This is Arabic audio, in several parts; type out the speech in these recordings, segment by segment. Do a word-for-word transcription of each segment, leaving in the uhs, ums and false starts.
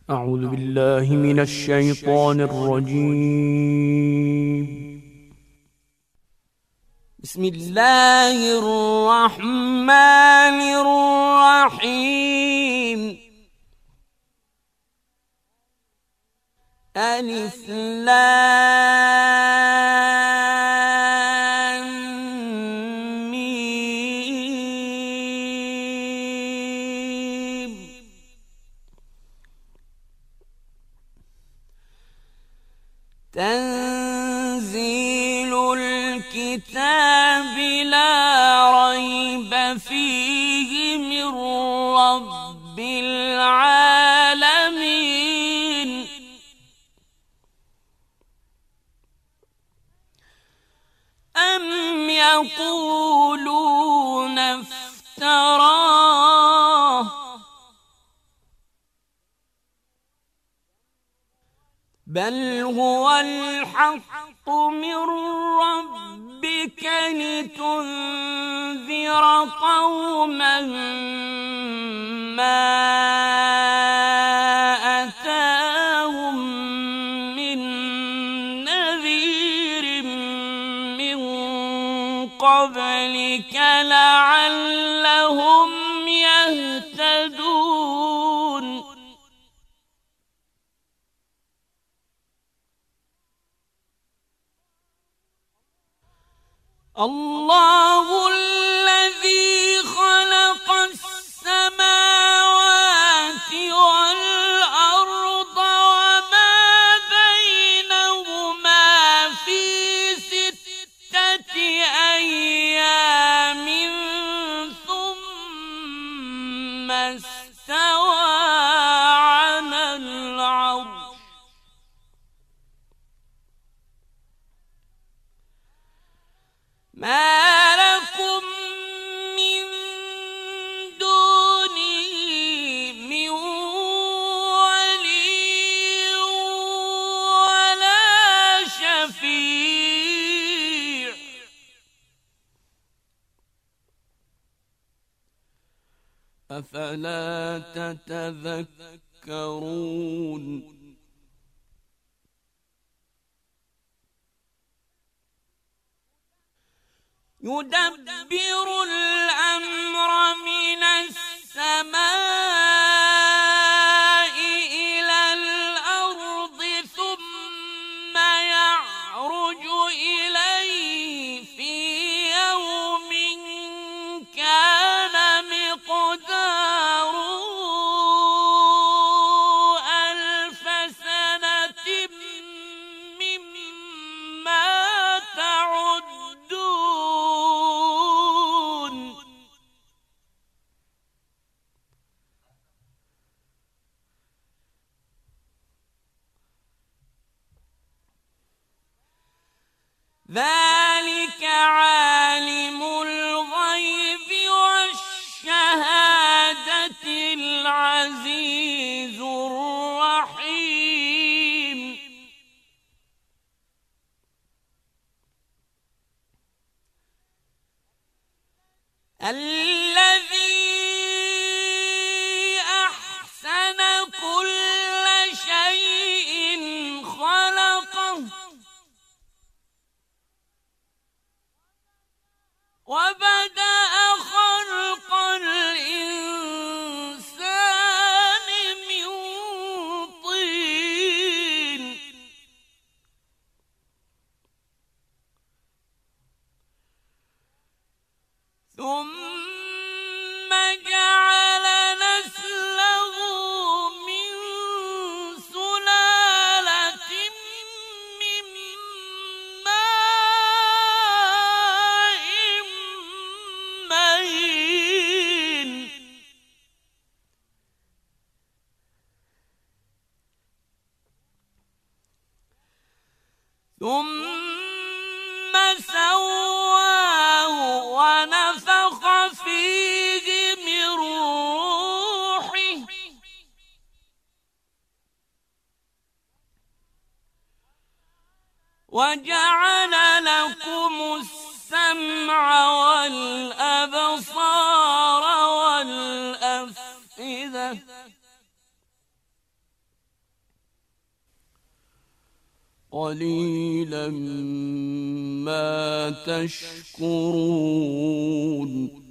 أعوذ بالله من الشيطان الرجيم. بسم الله الرحمن الرحيم. ألف لام ميم. تنزيل الكتاب لا ريب فيه من رب العالمين. أم يقولون افتراه بل هو الحق من ربك لتنذر قوما ما أتاهم من نذير من قبلك لعلهم يهتدون. الله الذي خلق السماوات والأرض وما بينهما في ستة أيام ثم استوى على العرش. ما لكم من دونه من ولي ولا شفيع أفلا تتذكرون. يدبر الأمر من السماء إلى الأرض ثم يعرج إليه في يوم كان مقداره ألف سنة مما تعدون. ذلك عالم الغيب والشهادة العزيز الرحيم. الذي أحسن كل شيء خلقه وبدأ خلق الإنسان من طين ثم جعل نسله من سلالة من ماء مهين. ثم سواه ونفخ فيه من روحه وجعل لكم السمع والأبصار والأفئدة قليلا ما تشكرون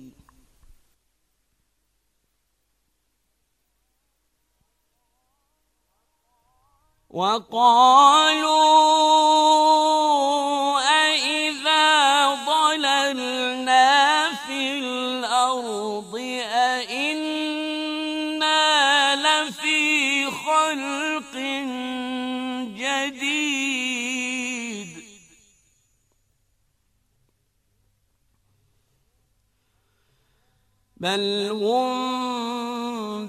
وقالوا أإذا ضللنا في الأرض أإنا لفي خلق جديد بل هم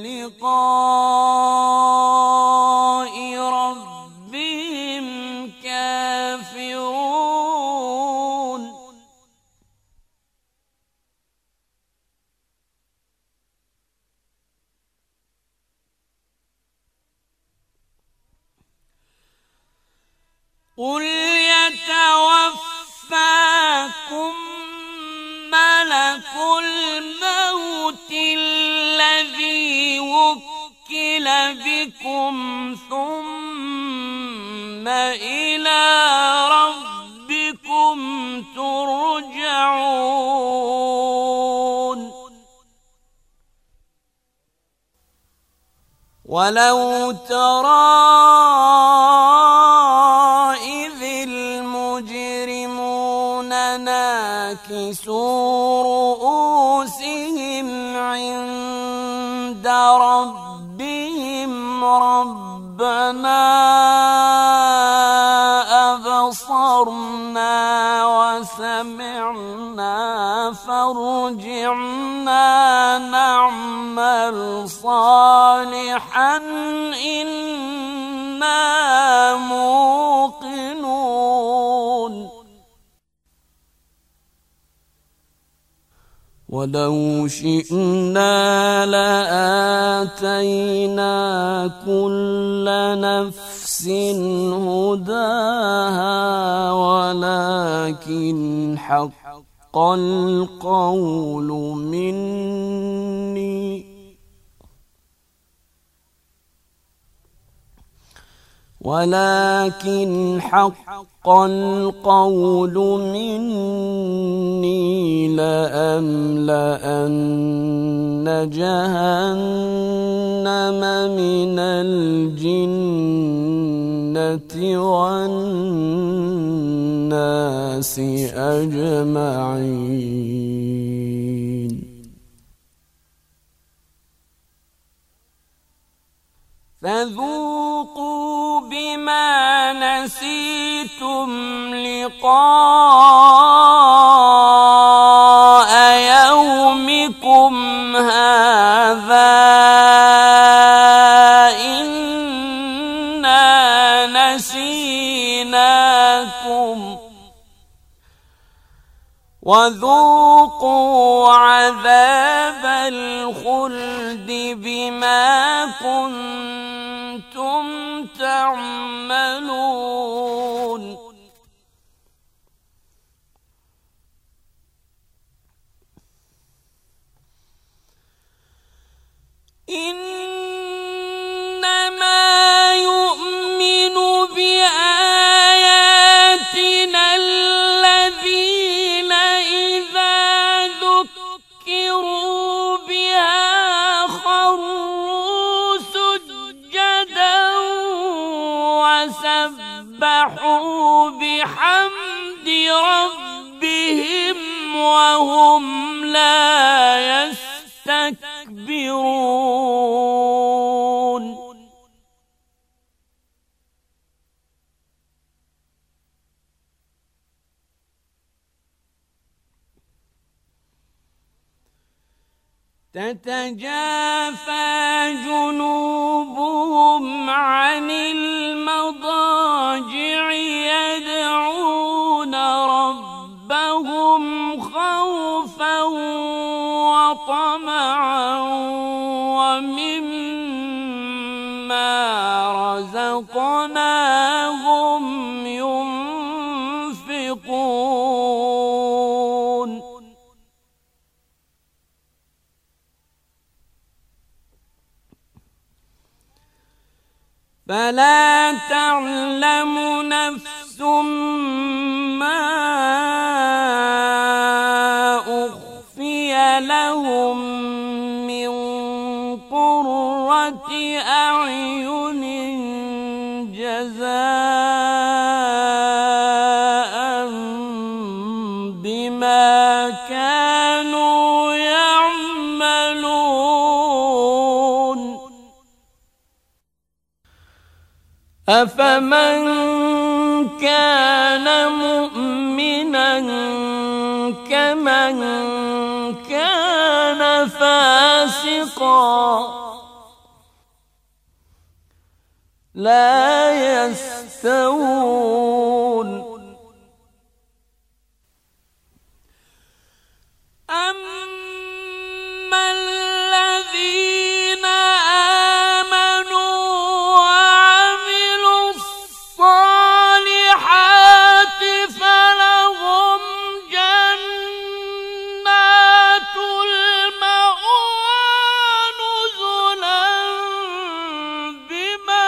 بلقاء ربهم كافرون قل يتوفاكم ملك الموت الذي وكل بكم ثم إلى ربكم ترجعون ولو ترى إذ المجرمون ناكسوا رؤوسهم عند ربهم ربنا أبصرنا وسمعنا فارجعنا نعمل صالحا إنا موقنون ولو شئنا لآتينا كل نفس هداها ولكن حق القول مني ولكن حق القول مني لأملأن جهنم من الجنة والناس أجمعين فذوقوا بما نسيتم لقاء يومكم هذا إنا نسيناكم وذوقوا عذاب الخلد بما كنتم تعملون إنما يؤمن بآياتنا الذين إذا ذكروا بها خروا سجدا وسبحوا بحمد ربهم وهم لا يستكبرون تتجافى جنوبهم عن المضاجع يدعون ربهم خوفا وطمعا ومما رزقناهم ينفقون فلا تعلم نفس ما أخفي لهم من قرة أعين جزاء بما كانوا يعملون أفمن كان مؤمنا كمن كان فاسقا لا يستوون أما الذين آمنوا وعملوا الصالحات فلهم جنات المأوى نزلا بما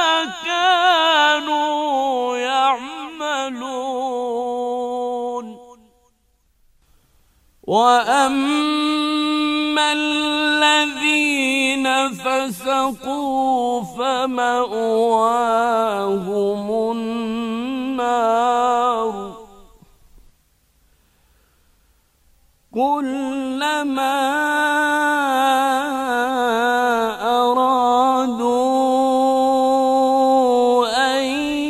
كانوا يعملون وأما الذين فسقوا فمأواهم النار كلما أرادوا أن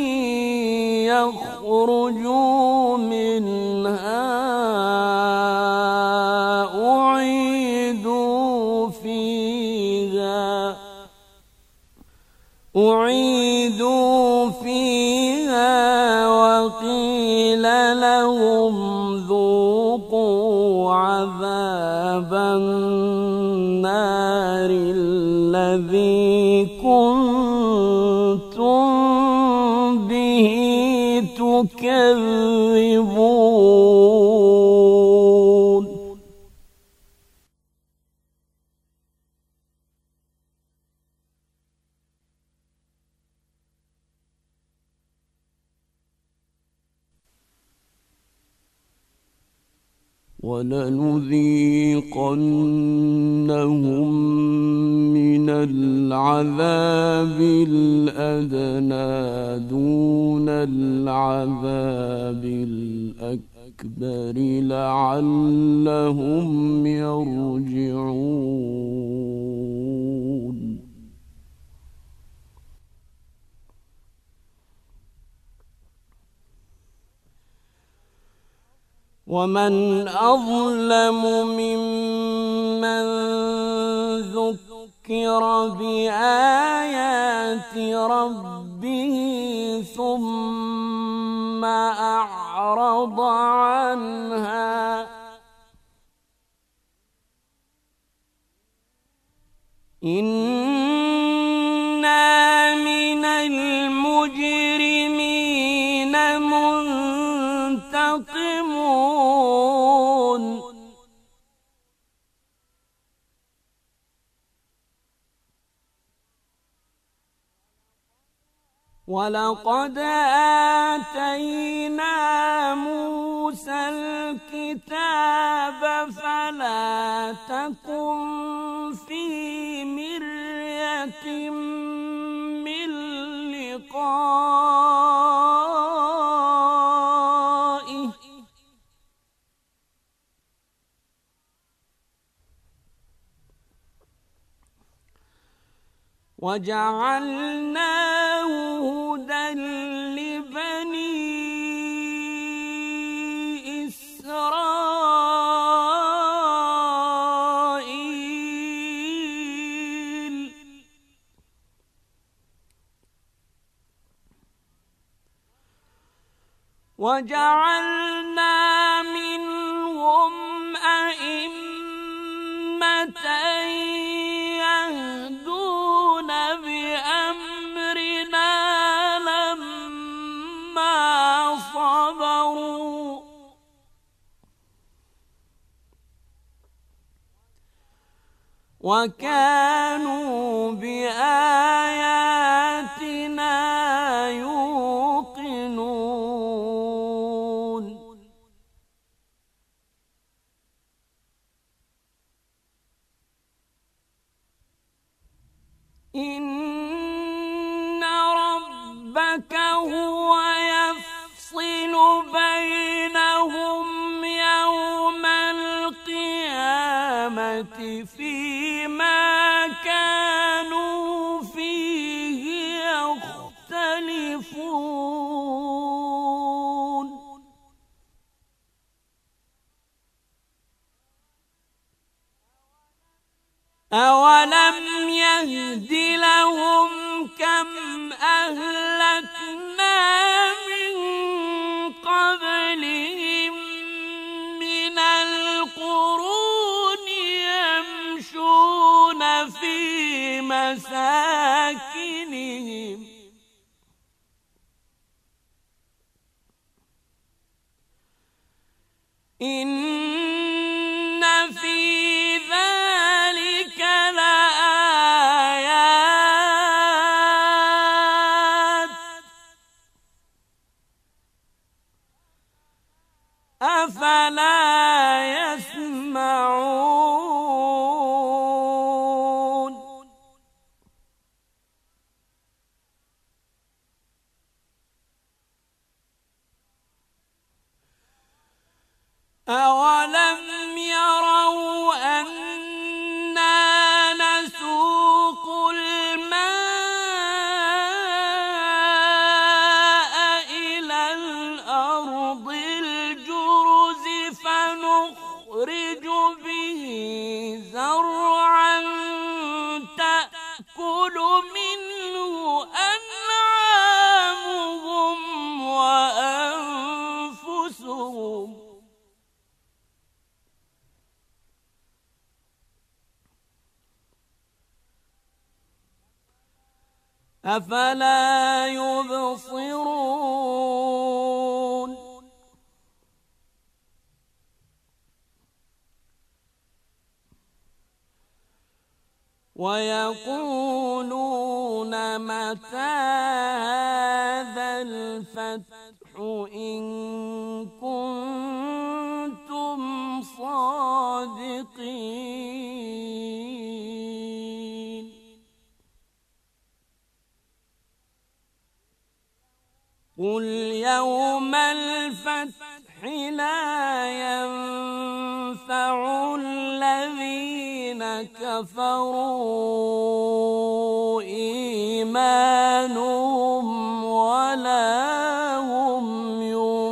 يخرجوا منها أعيدوا فيها وقيل لهم ذوقوا عذاب النار الذي كنتم به تكذبون ولنذيقنهم من العذاب الأدنى دون العذاب الأكبر لعلهم يرجعون ومن أظلم ممن ذكر بآيات ربه ثم أعرض عنها إنا من المجرمين منتقمون ولقد آتينا موسى الكتاب فلا تكن في مرية من لقائه وجعلناه هدى لبني إسرائيل وجعلنا منهم أئمة يهدون بأمرنا لما صبروا وكانوا بآياتنا ربك هو يفصل بينهم يوم القيامة فيما كانوا فيه يختلفون أولم يهد لهم كم أهلكنا من قبلهم من القرون يمشون في مساكنهم إن في ذلك لآيات أفلا يسمعون أولم يروا أنا نسوق الماء إلى الأرض الجرز فنخرج به زرعا تأكل منه أنعامهم وأنفسهم أفلا يبصرون ويقولون متى هذا الفتح إن كنتم صادقين قل يوم الفتح لا ينفع الذين كفروا إيمانهم ولا هم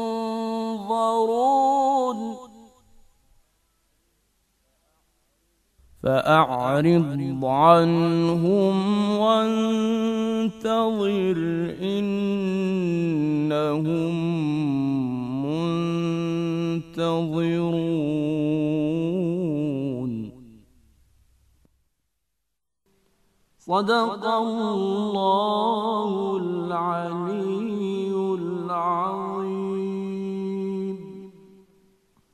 ينظرون فأعرض عنهم وانتظر إنهم منتظرون صدق الله العلي العظيم.